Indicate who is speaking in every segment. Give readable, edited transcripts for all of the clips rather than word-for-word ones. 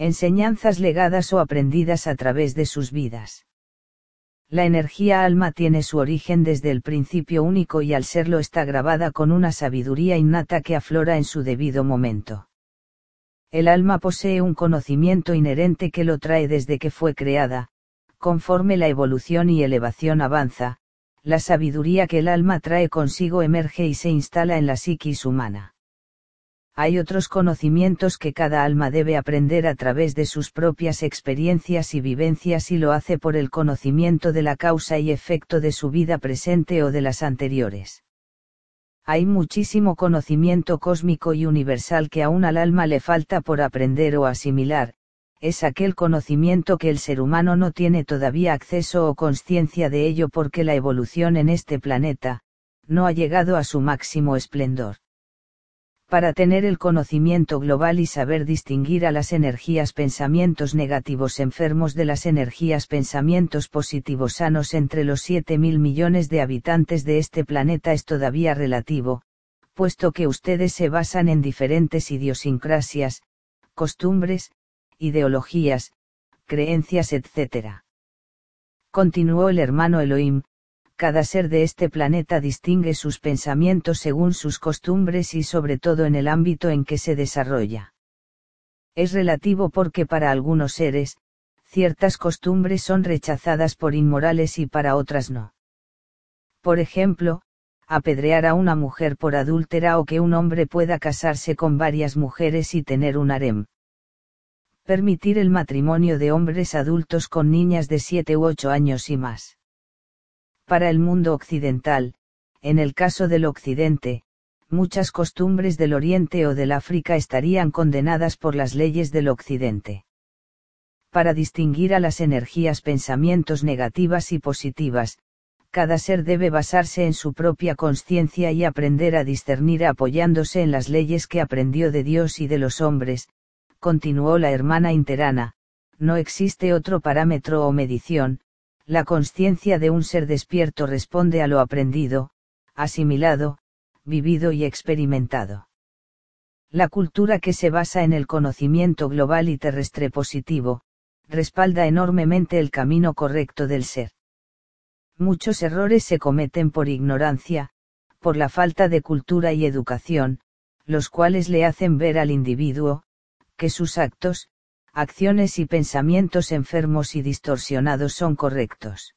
Speaker 1: Enseñanzas legadas o aprendidas a través de sus vidas. La energía alma tiene su origen desde el principio único y al serlo está grabada con una sabiduría innata que aflora en su debido momento. El alma posee un conocimiento inherente que lo trae desde que fue creada, conforme la evolución y elevación avanza, la sabiduría que el alma trae consigo emerge y se instala en la psiquis humana. Hay otros conocimientos que cada alma debe aprender a través de sus propias experiencias y vivencias y lo hace por el conocimiento de la causa y efecto de su vida presente o de las anteriores. Hay muchísimo conocimiento cósmico y universal que aún al alma le falta por aprender o asimilar, es aquel conocimiento que el ser humano no tiene todavía acceso o consciencia de ello porque la evolución en este planeta, no ha llegado a su máximo esplendor. Para tener el conocimiento global y saber distinguir a las energías pensamientos negativos enfermos de las energías pensamientos positivos sanos entre los 7.000 millones de habitantes de este planeta es todavía relativo, puesto que ustedes se basan en diferentes idiosincrasias, costumbres, ideologías, creencias etc. Continuó el hermano Elohim. Cada ser de este planeta distingue sus pensamientos según sus costumbres y sobre todo en el ámbito en que se desarrolla. Es relativo porque para algunos seres, ciertas costumbres son rechazadas por inmorales y para otras no. Por ejemplo, apedrear a una mujer por adúltera o que un hombre pueda casarse con varias mujeres y tener un harem. Permitir el matrimonio de hombres adultos con niñas de 7 u 8 años y más. Para el mundo occidental, en el caso del Occidente, muchas costumbres del Oriente o del África estarían condenadas por las leyes del Occidente. Para distinguir a las energías pensamientos negativas y positivas, cada ser debe basarse en su propia conciencia y aprender a discernir apoyándose en las leyes que aprendió de Dios y de los hombres, continuó la hermana Interana, no existe otro parámetro o medición. La conciencia de un ser despierto responde a lo aprendido, asimilado, vivido y experimentado. La cultura que se basa en el conocimiento global y terrestre positivo, respalda enormemente el camino correcto del ser. Muchos errores se cometen por ignorancia, por la falta de cultura y educación, los cuales le hacen ver al individuo, que sus actos, acciones y pensamientos enfermos y distorsionados son correctos.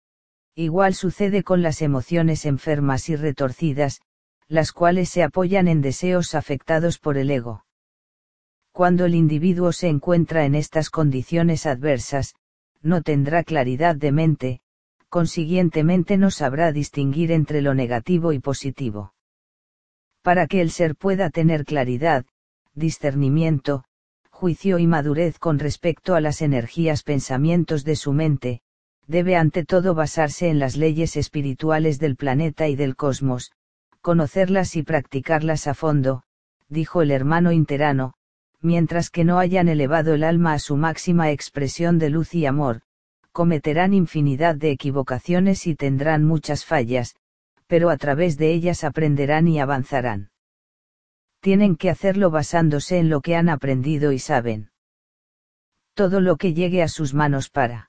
Speaker 1: Igual sucede con las emociones enfermas y retorcidas, las cuales se apoyan en deseos afectados por el ego. Cuando el individuo se encuentra en estas condiciones adversas, no tendrá claridad de mente, consiguientemente no sabrá distinguir entre lo negativo y positivo. Para que el ser pueda tener claridad, discernimiento, juicio y madurez con respecto a las energías pensamientos de su mente, debe ante todo basarse en las leyes espirituales del planeta y del cosmos, conocerlas y practicarlas a fondo, dijo el hermano Interano, mientras que no hayan elevado el alma a su máxima expresión de luz y amor, cometerán infinidad de equivocaciones y tendrán muchas fallas, pero a través de ellas aprenderán y avanzarán. Tienen que hacerlo basándose en lo que han aprendido y saben. Todo lo que llegue a sus manos para